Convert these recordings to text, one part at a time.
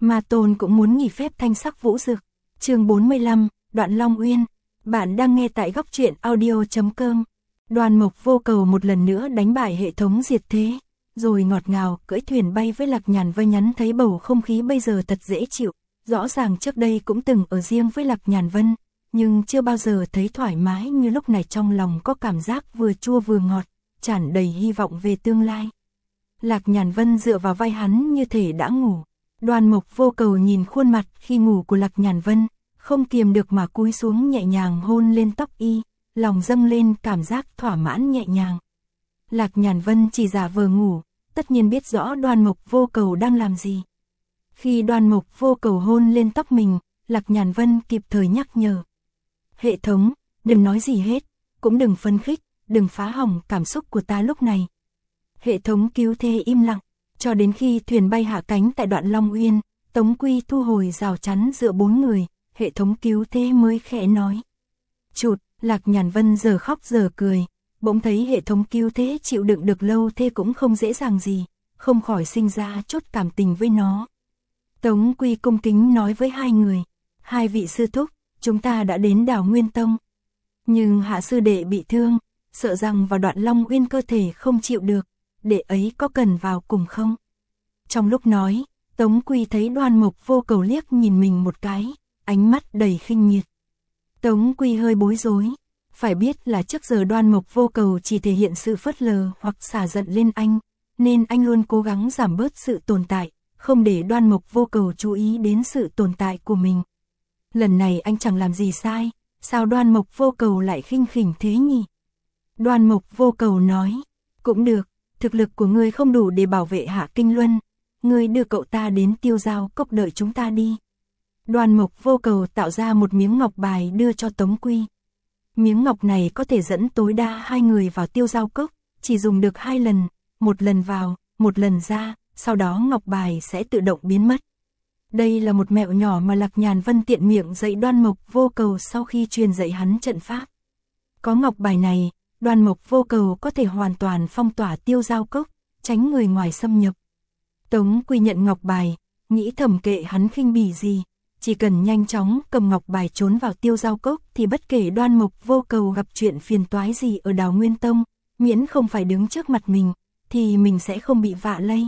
Ma Tôn cũng muốn nghỉ phép Thanh Sắc Vũ Dực. Chương 45, Đoạn Long Uyên. Bạn đang nghe tại góc truyện audio.com. Đoan Mộc Vô Cầu một lần nữa đánh bại hệ thống diệt thế, rồi ngọt ngào cưỡi thuyền bay với Lạc Nhàn Vân. Nhắn thấy bầu không khí bây giờ thật dễ chịu, rõ ràng trước đây cũng từng ở riêng với Lạc Nhàn Vân, nhưng chưa bao giờ thấy thoải mái như lúc này. Trong lòng có cảm giác vừa chua vừa ngọt, tràn đầy hy vọng về tương lai. Lạc Nhàn Vân dựa vào vai hắn như thể đã ngủ. Đoan Mộc Vô Cầu nhìn khuôn mặt khi ngủ của Lạc Nhàn Vân, không kiềm được mà cúi xuống nhẹ nhàng hôn lên tóc y, lòng dâng lên cảm giác thỏa mãn nhẹ nhàng. Lạc Nhàn Vân chỉ giả vờ ngủ, tất nhiên biết rõ Đoan Mộc Vô Cầu đang làm gì. Khi Đoan Mộc Vô Cầu hôn lên tóc mình, Lạc Nhàn Vân kịp thời nhắc nhở. Hệ thống, đừng nói gì hết, cũng đừng phấn khích, đừng phá hỏng cảm xúc của ta lúc này. Hệ thống cứu thế im lặng, cho đến khi thuyền bay hạ cánh tại Đoạn Long Uyên, Tống Quy thu hồi rào chắn giữa bốn người, hệ thống cứu thế mới khẽ nói. Chụt, Lạc Nhàn Vân giờ khóc giờ cười, bỗng thấy hệ thống cứu thế chịu đựng được lâu thế cũng không dễ dàng gì, không khỏi sinh ra chút cảm tình với nó. Tống Quy cung kính nói với hai người, hai vị sư thúc, chúng ta đã đến Đảo Nguyên Tông. Nhưng hạ sư đệ bị thương, sợ rằng vào Đoạn Long Uyên cơ thể không chịu được, đệ ấy có cần vào cùng không? Trong lúc nói, Tống Quy thấy Đoan Mộc Vô Cầu liếc nhìn mình một cái, ánh mắt đầy khinh miệt. Tống Quy hơi bối rối, phải biết là trước giờ Đoan Mộc Vô Cầu chỉ thể hiện sự phớt lờ hoặc xả giận lên anh, nên anh luôn cố gắng giảm bớt sự tồn tại, không để Đoan Mộc Vô Cầu chú ý đến sự tồn tại của mình. Lần này anh chẳng làm gì sai, sao Đoan Mộc Vô Cầu lại khinh khỉnh thế nhỉ? Đoan Mộc Vô Cầu nói, cũng được, thực lực của ngươi không đủ để bảo vệ Hạ Kinh Luân, ngươi đưa cậu ta đến Tiêu Giao Cốc đợi chúng ta đi. Đoan Mộc Vô Cầu tạo ra một miếng ngọc bài đưa cho Tống Quy. Miếng ngọc này có thể dẫn tối đa hai người vào Tiêu Giao Cốc, chỉ dùng được hai lần, một lần vào, một lần ra, sau đó ngọc bài sẽ tự động biến mất. Đây là một mẹo nhỏ mà Lạc Nhàn Vân tiện miệng dạy Đoan Mộc Vô Cầu sau khi truyền dạy hắn trận pháp. Có ngọc bài này, Đoan Mộc Vô Cầu có thể hoàn toàn phong tỏa Tiêu Giao Cốc, tránh người ngoài xâm nhập. Tống Quy nhận ngọc bài, nghĩ thầm kệ hắn khinh bỉ gì, chỉ cần nhanh chóng cầm ngọc bài trốn vào Tiêu Giao Cốc thì bất kể Đoan Mộc Vô Cầu gặp chuyện phiền toái gì ở Đào Nguyên Tông, miễn không phải đứng trước mặt mình, thì mình sẽ không bị vạ lây.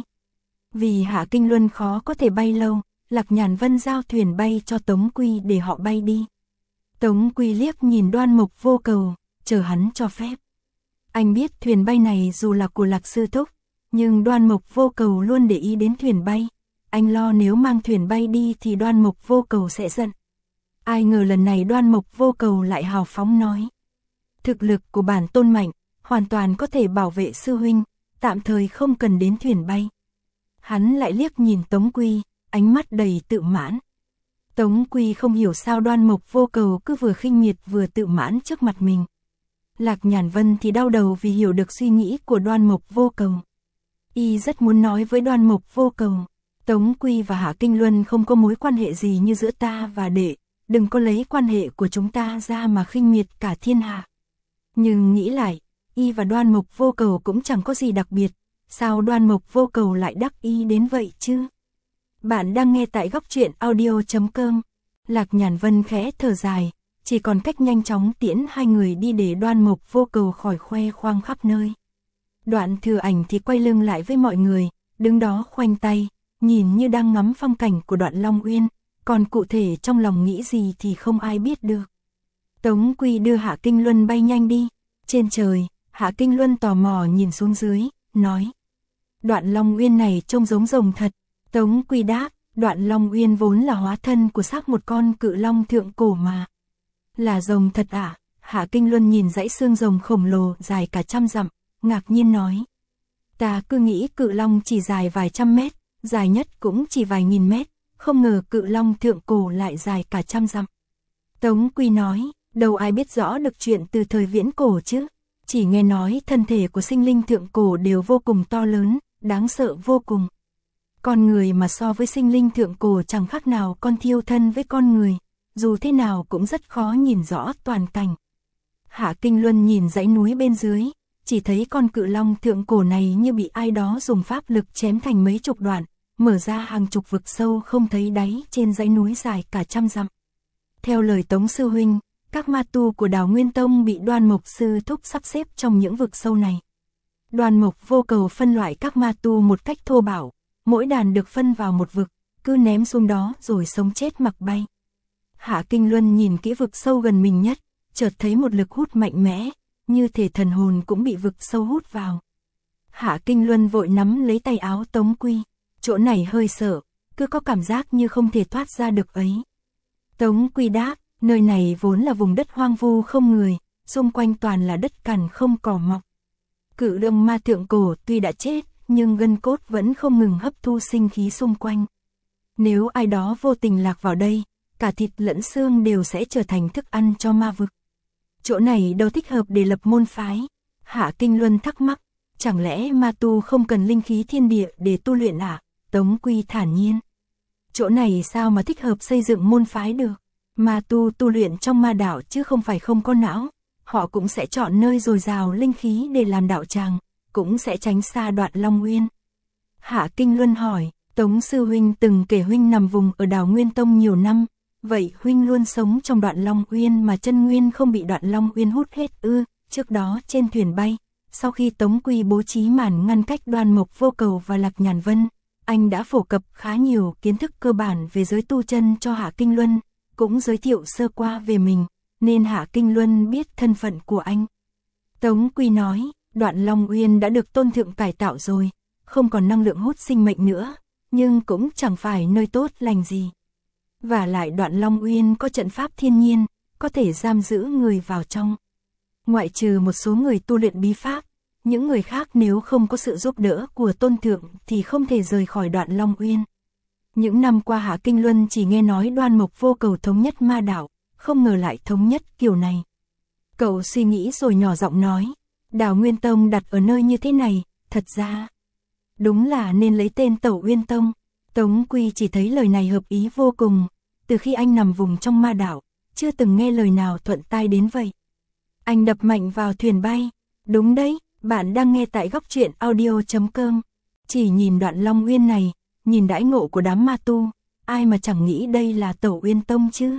Vì Hạ Kinh Luân khó có thể bay lâu, Lạc Nhàn Vân giao thuyền bay cho Tống Quy để họ bay đi. Tống Quy liếc nhìn Đoan Mộc Vô Cầu, chờ hắn cho phép. Anh biết thuyền bay này dù là của Lạc sư thúc, nhưng Đoan Mộc Vô Cầu luôn để ý đến thuyền bay. Anh lo nếu mang thuyền bay đi thì Đoan Mộc Vô Cầu sẽ giận. Ai ngờ lần này Đoan Mộc Vô Cầu lại hào phóng nói. Thực lực của bản tôn mạnh, hoàn toàn có thể bảo vệ sư huynh, tạm thời không cần đến thuyền bay. Hắn lại liếc nhìn Tống Quy, ánh mắt đầy tự mãn. Tống Quy không hiểu sao Đoan Mộc Vô Cầu cứ vừa khinh miệt vừa tự mãn trước mặt mình. Lạc Nhàn Vân thì đau đầu vì hiểu được suy nghĩ của Đoan Mộc Vô Cầu. Y rất muốn nói với Đoan Mộc Vô Cầu, Tống Quy và Hạ Kinh Luân không có mối quan hệ gì như giữa ta và đệ, đừng có lấy quan hệ của chúng ta ra mà khinh miệt cả thiên hạ. Nhưng nghĩ lại, Y và Đoan Mộc Vô Cầu cũng chẳng có gì đặc biệt, sao Đoan Mộc Vô Cầu lại đắc ý đến vậy chứ? Bạn đang nghe tại góc truyện audio.com. Lạc Nhàn Vân khẽ thở dài, chỉ còn cách nhanh chóng tiễn hai người đi để Đoan Mộc Vô Cầu khỏi khoe khoang khắp nơi. Đoạn Thừa Ảnh thì quay lưng lại với mọi người, đứng đó khoanh tay, nhìn như đang ngắm phong cảnh của Đoạn Long Uyên, còn cụ thể trong lòng nghĩ gì thì không ai biết được. Tống Quy đưa Hạ Kinh Luân bay nhanh đi. Trên trời, Hạ Kinh Luân tò mò nhìn xuống dưới, nói. Đoạn Long Uyên này trông giống rồng thật. Tống Quy đáp, Đoạn Long Uyên vốn là hóa thân của xác một con cự long thượng cổ mà. Là rồng thật à? Hạ Kinh Luân nhìn dãy xương rồng khổng lồ dài cả 100 dặm, ngạc nhiên nói. Ta cứ nghĩ cự long chỉ dài vài trăm mét, dài nhất cũng chỉ vài nghìn mét, không ngờ cự long thượng cổ lại dài cả 100 dặm. Tống Quy nói, đâu ai biết rõ được chuyện từ thời viễn cổ chứ, chỉ nghe nói thân thể của sinh linh thượng cổ đều vô cùng to lớn, đáng sợ vô cùng. Con người mà so với sinh linh thượng cổ chẳng khác nào con thiêu thân với con người, dù thế nào cũng rất khó nhìn rõ toàn cảnh. Hạ Kinh Luân nhìn dãy núi bên dưới, chỉ thấy con cự long thượng cổ này như bị ai đó dùng pháp lực chém thành mấy chục đoạn, mở ra hàng chục vực sâu không thấy đáy trên dãy núi dài cả trăm dặm. Theo lời Tống sư huynh, các ma tu của Đào Nguyên Tông bị Đoan Mộc sư thúc sắp xếp trong những vực sâu này. Đoan Mộc Vô Cầu phân loại các ma tu một cách thô bạo, mỗi đàn được phân vào một vực, cứ ném xuống đó rồi sống chết mặc bay. Hạ Kinh Luân nhìn kỹ vực sâu gần mình nhất, chợt thấy một lực hút mạnh mẽ, như thể thần hồn cũng bị vực sâu hút vào. Hạ Kinh Luân vội nắm lấy tay áo Tống Quy, chỗ này hơi sợ, cứ có cảm giác như không thể thoát ra được ấy. Tống Quy đáp, nơi này vốn là vùng đất hoang vu không người, xung quanh toàn là đất cằn không cỏ mọc. Cự Đường Ma thượng cổ tuy đã chết, nhưng gân cốt vẫn không ngừng hấp thu sinh khí xung quanh. Nếu ai đó vô tình lạc vào đây, cả thịt lẫn xương đều sẽ trở thành thức ăn cho ma vực. Chỗ này đâu thích hợp để lập môn phái? Hạ Kinh Luân thắc mắc, chẳng lẽ ma tu không cần linh khí thiên địa để tu luyện à? Tống Quy thản nhiên. Chỗ này sao mà thích hợp xây dựng môn phái được? Ma tu tu luyện trong ma đạo chứ không phải không có não. Họ cũng sẽ chọn nơi dồi dào linh khí để làm đạo tràng, cũng sẽ tránh xa Đoạn Long Uyên. Hạ Kinh Luân hỏi, Tống sư huynh từng kể huynh nằm vùng ở Đào Nguyên Tông nhiều năm, vậy huynh luôn sống trong Đoạn Long Uyên mà chân nguyên không bị Đoạn Long Uyên hút hết ư? Trước đó trên thuyền bay, sau khi Tống Quy bố trí màn ngăn cách Đoan Mộc Vô Cầu và Lạc Nhàn Vân, anh đã phổ cập khá nhiều kiến thức cơ bản về giới tu chân cho Hạ Kinh Luân, cũng giới thiệu sơ qua về mình, nên Hạ Kinh Luân biết thân phận của anh. Tống Quy nói, Đoạn Long Uyên đã được Tôn Thượng cải tạo rồi, không còn năng lượng hút sinh mệnh nữa, nhưng cũng chẳng phải nơi tốt lành gì. Và lại Đoạn Long Uyên có trận pháp thiên nhiên, có thể giam giữ người vào trong. Ngoại trừ một số người tu luyện bí pháp, những người khác nếu không có sự giúp đỡ của Tôn Thượng thì không thể rời khỏi Đoạn Long Uyên. Những năm qua Hạ Kinh Luân chỉ nghe nói Đoan Mộc Vô Cầu thống nhất ma đạo, không ngờ lại thống nhất kiểu này. Cậu suy nghĩ rồi nhỏ giọng nói, Đào Nguyên Tông đặt ở nơi như thế này, thật ra đúng là nên lấy tên Tẩu Uyên Tông. Tống Quy chỉ thấy lời này hợp ý vô cùng, từ khi anh nằm vùng trong ma đạo, chưa từng nghe lời nào thuận tai đến vậy. Anh đập mạnh vào thuyền bay, đúng đấy, bạn đang nghe tại Góc Truyện Audio.com. Chỉ nhìn Đoạn Long Uyên này, nhìn đãi ngộ của đám ma tu, ai mà chẳng nghĩ đây là Tẩu Uyên Tông chứ.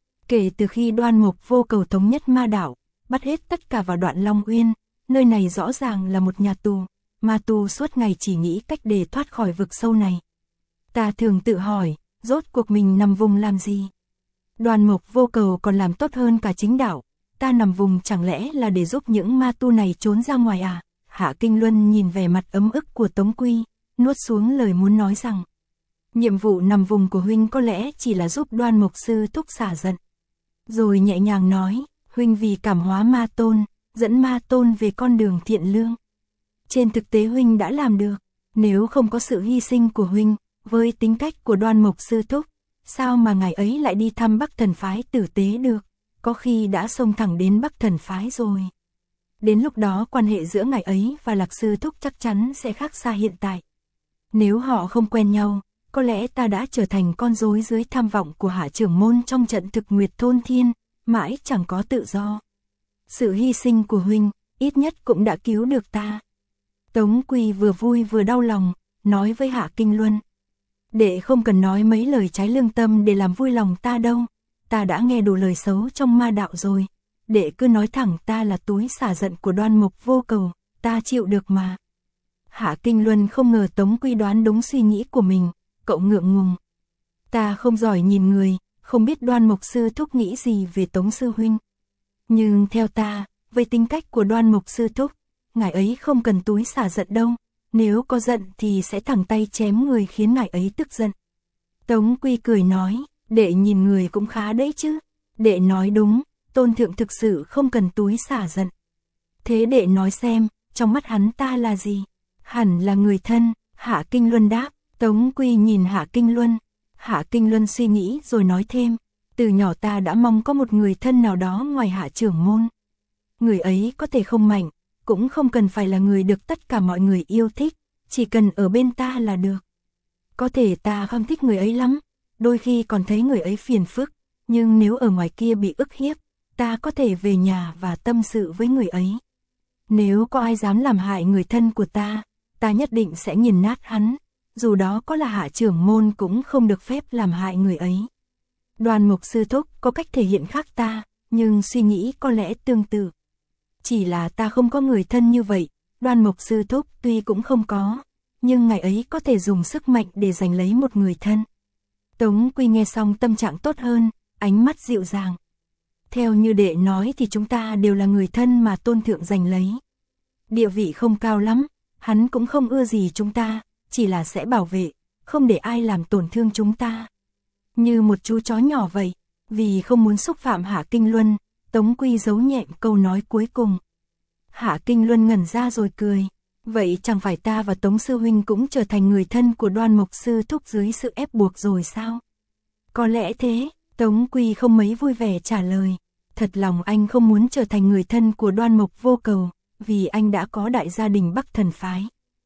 Kể từ khi Đoan Mộc Vô Cầu thống nhất ma đạo, bắt hết tất cả vào Đoạn Long Uyên, nơi này rõ ràng là một nhà tù, ma tu suốt ngày chỉ nghĩ cách để thoát khỏi vực sâu này. Ta thường tự hỏi, rốt cuộc mình nằm vùng làm gì? Đoan Mộc Vô Cầu còn làm tốt hơn cả chính đạo, ta nằm vùng chẳng lẽ là để giúp những ma tu này trốn ra ngoài à? Hạ Kinh Luân nhìn vẻ mặt ấm ức của Tống Quy, nuốt xuống lời muốn nói rằng, nhiệm vụ nằm vùng của huynh có lẽ chỉ là giúp Đoan Mộc sư thúc xả giận. Rồi nhẹ nhàng nói, huynh vì cảm hóa ma tôn, dẫn ma tôn về con đường thiện lương. Trên thực tế huynh đã làm được, nếu không có sự hy sinh của huynh, với tính cách của Đoan Mộc sư thúc, sao mà ngài ấy lại đi thăm Bắc Thần phái tử tế được, có khi đã xông thẳng đến Bắc Thần phái rồi. Đến lúc đó quan hệ giữa ngài ấy và Lạc sư thúc chắc chắn sẽ khác xa hiện tại. Nếu họ không quen nhau, có lẽ ta đã trở thành con rối dưới tham vọng của Hạ trưởng môn trong trận thực nguyệt thôn thiên, mãi chẳng có tự do. Sự hy sinh của huynh, ít nhất cũng đã cứu được ta. Tống Quy vừa vui vừa đau lòng, nói với Hạ Kinh Luân. Đệ không cần nói mấy lời trái lương tâm để làm vui lòng ta đâu, ta đã nghe đủ lời xấu trong ma đạo rồi. Đệ cứ nói thẳng ta là túi xả giận của Đoan Mộc Vô Cầu, ta chịu được mà. Hạ Kinh Luân không ngờ Tống Quy đoán đúng suy nghĩ của mình, cậu ngượng ngùng. Ta không giỏi nhìn người, không biết Đoan Mộc sư thúc nghĩ gì về Tống sư huynh. Nhưng theo ta, với tính cách của Đoan Mộc sư thúc, ngài ấy không cần túi xả giận đâu, nếu có giận thì sẽ thẳng tay chém người khiến ngài ấy tức giận. Tống Quy cười nói, đệ nhìn người cũng khá đấy chứ. Đệ nói đúng, Tôn Thượng thực sự không cần túi xả giận. Thế đệ nói xem, trong mắt hắn ta là gì? Hẳn là người thân. Hạ Kinh Luân đáp. Tống Quy nhìn Hạ Kinh Luân. Hạ Kinh Luân suy nghĩ rồi nói thêm, từ nhỏ ta đã mong có một người thân nào đó ngoài Hạ trưởng môn. Người ấy có thể không mạnh, cũng không cần phải là người được tất cả mọi người yêu thích, chỉ cần ở bên ta là được. Có thể ta không thích người ấy lắm, đôi khi còn thấy người ấy phiền phức, nhưng nếu ở ngoài kia bị ức hiếp, ta có thể về nhà và tâm sự với người ấy. Nếu có ai dám làm hại người thân của ta, ta nhất định sẽ nghiền nát hắn, dù đó có là Hạ trưởng môn cũng không được phép làm hại người ấy. Đoan Mục sư thúc có cách thể hiện khác ta, nhưng suy nghĩ có lẽ tương tự. Chỉ là ta không có người thân như vậy, Đoan Mục sư thúc tuy cũng không có, nhưng ngày ấy có thể dùng sức mạnh để giành lấy một người thân. Tống Quy nghe xong tâm trạng tốt hơn, ánh mắt dịu dàng. Theo như đệ nói thì chúng ta đều là người thân mà tôn thượng giành lấy. Địa vị không cao lắm, hắn cũng không ưa gì chúng ta, chỉ là sẽ bảo vệ, không để ai làm tổn thương chúng ta. Như một chú chó nhỏ vậy, vì không muốn xúc phạm Hạ Kinh Luân, Tống Quy giấu nhẹm câu nói cuối cùng. Hạ Kinh Luân ngẩn ra rồi cười, vậy chẳng phải ta và Tống sư huynh cũng trở thành người thân của Đoan Mục sư thúc dưới sự ép buộc rồi sao? Có lẽ thế, Tống Quy không mấy vui vẻ trả lời, thật lòng anh không muốn trở thành người thân của Đoan Mục Vô Cầu, vì anh đã có đại gia đình Bắc Thần phái.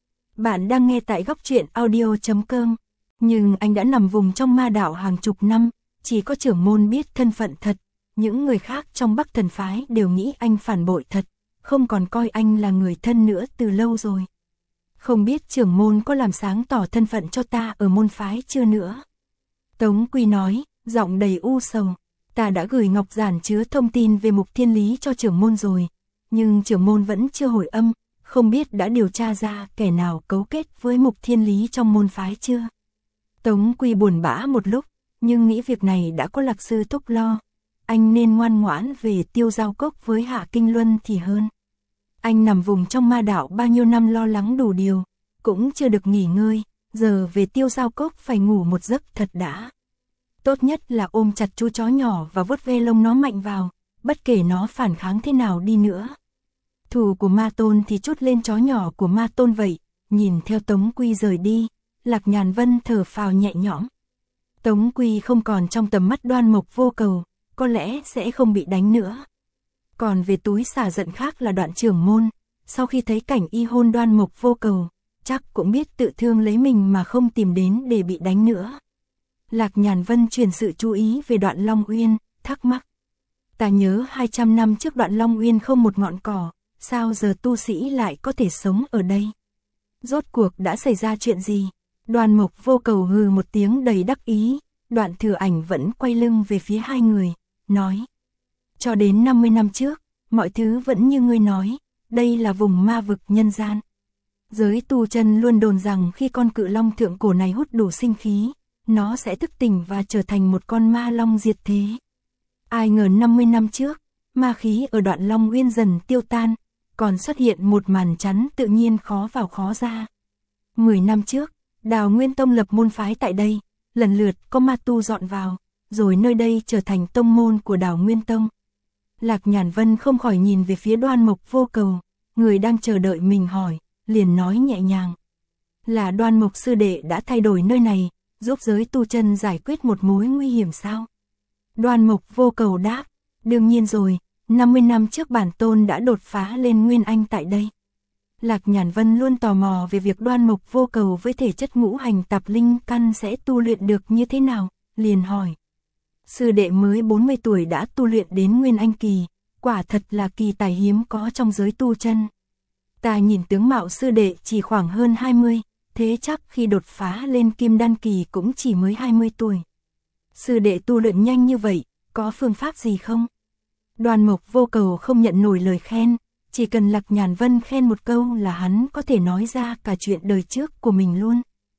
Bạn đang nghe tại góc truyện audio.com, nhưng anh đã nằm vùng trong ma đạo hàng chục năm, chỉ có trưởng môn biết thân phận thật, những người khác trong Bắc Thần phái đều nghĩ anh phản bội thật, không còn coi anh là người thân nữa từ lâu rồi. Không biết trưởng môn có làm sáng tỏ thân phận cho ta ở môn phái chưa nữa? Tống Quy nói, giọng đầy u sầu, ta đã gửi ngọc giản chứa thông tin về Mục Thiên Lý cho trưởng môn rồi, nhưng trưởng môn vẫn chưa hồi âm, không biết đã điều tra ra kẻ nào cấu kết với Mục Thiên Lý trong môn phái chưa? Tống Quy buồn bã một lúc, nhưng nghĩ việc này đã có Lạc sư thúc lo, anh nên ngoan ngoãn về Tiêu Giao Cốc với Hạ Kinh Luân thì hơn. Anh nằm vùng trong ma đạo bao nhiêu năm lo lắng đủ điều, cũng chưa được nghỉ ngơi, giờ về Tiêu Giao Cốc phải ngủ một giấc thật đã. Tốt nhất là ôm chặt chú chó nhỏ và vuốt ve lông nó mạnh vào, bất kể nó phản kháng thế nào đi nữa. Thù của Ma Tôn thì trút lên chó nhỏ của Ma Tôn vậy. Nhìn theo Tống Quy rời đi, Lạc Nhàn Vân thở phào nhẹ nhõm. Tống Quy không còn trong tầm mắt Đoan Mục Vô Cầu, có lẽ sẽ không bị đánh nữa. Còn về túi xả giận khác là Đoạn trưởng môn, sau khi thấy cảnh y hôn Đoan Mục Vô Cầu, chắc cũng biết tự thương lấy mình mà không tìm đến để bị đánh nữa. Lạc Nhàn Vân chuyển sự chú ý về Đoạn Long Uyên, thắc mắc. Ta nhớ 200 năm trước Đoạn Long Uyên không một ngọn cỏ, sao giờ tu sĩ lại có thể sống ở đây? Rốt cuộc đã xảy ra chuyện gì? Đoan Mục Vô Cầu hừ một tiếng đầy đắc ý, Đoạn Thừa Ảnh vẫn quay lưng về phía hai người, nói. Cho đến 50 năm trước, mọi thứ vẫn như ngươi nói, đây là vùng ma vực nhân gian. Giới tu chân luôn đồn rằng khi con cự long thượng cổ này hút đủ sinh khí, nó sẽ thức tỉnh và trở thành một con ma long diệt thế. Ai ngờ 50 năm trước, ma khí ở Đoạn Long Uyên dần tiêu tan, còn xuất hiện một màn chắn tự nhiên khó vào khó ra. 10 năm trước, Đào Nguyên Tông lập môn phái tại đây, lần lượt có ma tu dọn vào, rồi nơi đây trở thành tông môn của Đào Nguyên Tông. Lạc Nhàn Vân không khỏi nhìn về phía Đoan Mục Vô Cầu, người đang chờ đợi mình hỏi, liền nói nhẹ nhàng. Là Đoan Mục sư đệ đã thay đổi nơi này, giúp giới tu chân giải quyết một mối nguy hiểm sao? Đoan Mục Vô Cầu đáp, đương nhiên rồi, 50 năm trước bản tôn đã đột phá lên Nguyên Anh tại đây. Lạc Nhàn Vân luôn tò mò về việc Đoan Mục Vô Cầu với thể chất ngũ hành tạp linh căn sẽ tu luyện được như thế nào, liền hỏi. Sư đệ mới 40 tuổi đã tu luyện đến Nguyên Anh kỳ, quả thật là kỳ tài hiếm có trong giới tu chân. Ta nhìn tướng mạo sư đệ chỉ khoảng hơn 20, thế chắc khi đột phá lên Kim Đan kỳ cũng chỉ mới 20 tuổi. Sư đệ tu luyện nhanh như vậy, có phương pháp gì không? Đoan Mục Vô Cầu không nhận nổi lời khen, chỉ cần Lạc Nhàn Vân khen một câu là hắn có thể nói ra cả chuyện đời trước của mình luôn.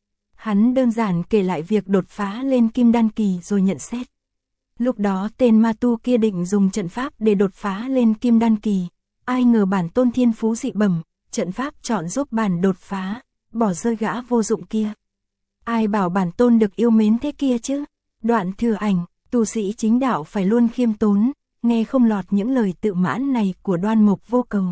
Hắn đơn giản kể lại việc đột phá lên Kim Đan kỳ rồi nhận xét. Lúc đó tên ma tu kia định dùng trận pháp để đột phá lên Kim Đan kỳ, ai ngờ bản tôn thiên phú dị bẩm, trận pháp chọn giúp bản đột phá, bỏ rơi gã vô dụng kia. Ai bảo bản tôn được yêu mến thế kia chứ? Đoạn Thừa Ảnh, tu sĩ chính đạo phải luôn khiêm tốn, nghe không lọt những lời tự mãn này của Đoan Mục Vô Cầu.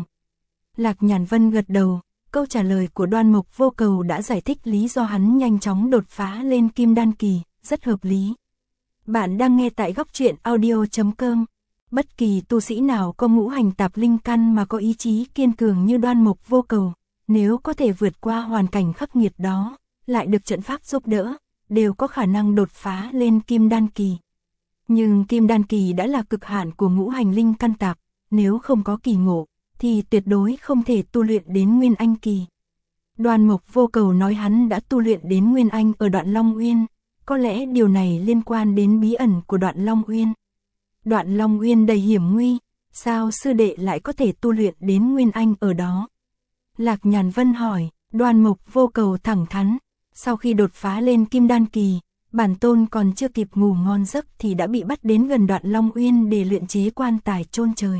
Lạc Nhàn Vân gật đầu, câu trả lời của Đoan Mục Vô Cầu đã giải thích lý do hắn nhanh chóng đột phá lên Kim Đan kỳ, rất hợp lý. Bạn đang nghe tại góc truyện audio.com. Bất kỳ tu sĩ nào có ngũ hành tạp linh căn mà có ý chí kiên cường như Đoan Mục Vô Cầu, nếu có thể vượt qua hoàn cảnh khắc nghiệt đó, lại được trận pháp giúp đỡ, đều có khả năng đột phá lên Kim Đan kỳ. Nhưng Kim Đan kỳ đã là cực hạn của ngũ hành linh căn tạp, nếu không có kỳ ngộ, thì tuyệt đối không thể tu luyện đến Nguyên Anh kỳ. Đoan Mộc Vô Cầu nói hắn đã tu luyện đến Nguyên Anh ở Đoạn Long Uyên, có lẽ điều này liên quan đến bí ẩn của Đoạn Long Uyên. Đoạn Long Uyên đầy hiểm nguy, sao sư đệ lại có thể tu luyện đến Nguyên Anh ở đó? Lạc Nhàn Vân hỏi. Đoan Mộc Vô Cầu thẳng thắn, sau khi đột phá lên Kim Đan kỳ, bản tôn còn chưa kịp ngủ ngon giấc thì đã bị bắt đến gần Đoạn Long Uyên để luyện chế quan tài chôn trời.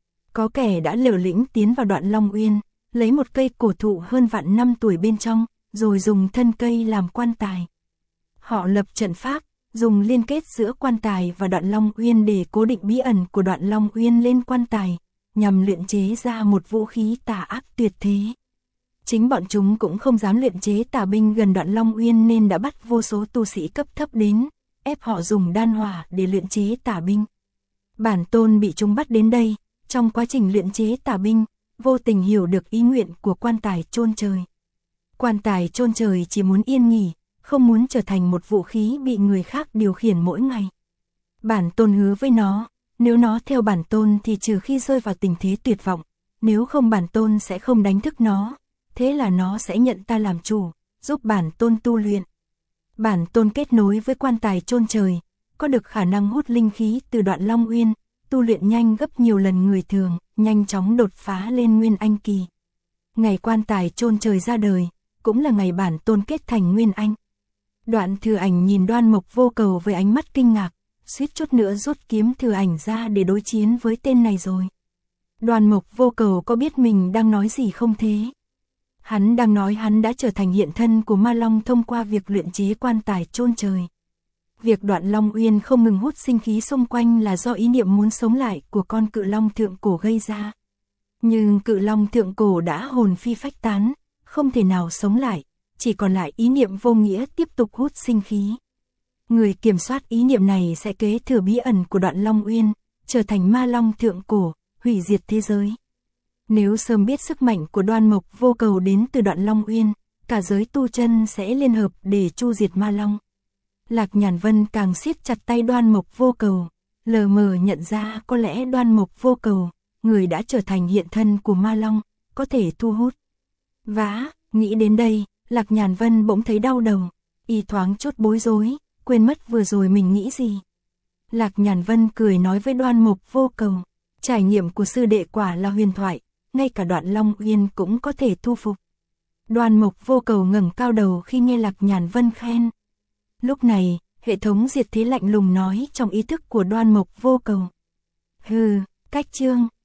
Có kẻ đã liều lĩnh tiến vào Đoạn Long Uyên, lấy một cây cổ thụ hơn vạn năm tuổi bên trong, rồi dùng thân cây làm quan tài. Họ lập trận pháp, dùng liên kết giữa quan tài và Đoạn Long Uyên để cố định bí ẩn của Đoạn Long Uyên lên quan tài, nhằm luyện chế ra một vũ khí tà ác tuyệt thế. Chính bọn chúng cũng không dám luyện chế tà binh gần Đoạn Long Uyên nên đã bắt vô số tu sĩ cấp thấp đến, ép họ dùng đan hỏa để luyện chế tà binh. Bản tôn bị chúng bắt đến đây, trong quá trình luyện chế tà binh, vô tình hiểu được ý nguyện của quan tài chôn trời. Quan tài chôn trời chỉ muốn yên nghỉ, không muốn trở thành một vũ khí bị người khác điều khiển mỗi ngày. Bản tôn hứa với nó, nếu nó theo bản tôn thì trừ khi rơi vào tình thế tuyệt vọng, nếu không bản tôn sẽ không đánh thức nó. Thế là nó sẽ nhận ta làm chủ, giúp bản tôn tu luyện. Bản tôn kết nối với quan tài chôn trời, có được khả năng hút linh khí từ Đoạn Long Uyên, tu luyện nhanh gấp nhiều lần người thường, nhanh chóng đột phá lên Nguyên Anh kỳ. Ngày quan tài chôn trời ra đời, cũng là ngày bản tôn kết thành Nguyên Anh. Đoạn Thừa Ảnh nhìn Đoan Mộc Vô Cầu với ánh mắt kinh ngạc, suýt chút nữa rút kiếm Thừa Ảnh ra để đối chiến với tên này rồi. Đoan Mộc Vô Cầu có biết mình đang nói gì không thế? Hắn đang nói hắn đã trở thành hiện thân của Ma Long thông qua việc luyện chế quan tài chôn trời. Việc Đoạn Long Uyên không ngừng hút sinh khí xung quanh là do ý niệm muốn sống lại của con cự long thượng cổ gây ra. Nhưng cự long thượng cổ đã hồn phi phách tán, không thể nào sống lại, chỉ còn lại ý niệm vô nghĩa tiếp tục hút sinh khí. Người kiểm soát ý niệm này sẽ kế thừa bí ẩn của Đoạn Long Uyên, trở thành Ma Long thượng cổ, hủy diệt thế giới. Nếu sớm biết sức mạnh của Đoan Mộc Vô Cầu đến từ Đoạn Long Uyên, cả giới tu chân sẽ liên hợp để chu diệt Ma Long. Lạc Nhàn Vân càng siết chặt tay Đoan Mộc Vô Cầu, lờ mờ nhận ra có lẽ Đoan Mộc Vô Cầu, người đã trở thành hiện thân của Ma Long, có thể thu hút. Vã, nghĩ đến đây, Lạc Nhàn Vân bỗng thấy đau đầu, y thoáng chút bối rối, quên mất vừa rồi mình nghĩ gì. Lạc Nhàn Vân cười nói với Đoan Mộc Vô Cầu, trải nghiệm của sư đệ quả là huyền thoại, ngay cả Đoạn Long Uyên cũng có thể thu phục. Đoan Mộc Vô Cầu ngẩng cao đầu khi nghe Lạc Nhàn Vân khen. Lúc này, hệ thống diệt thế lạnh lùng nói trong ý thức của Đoan Mộc Vô Cầu. Hừ, cách chương.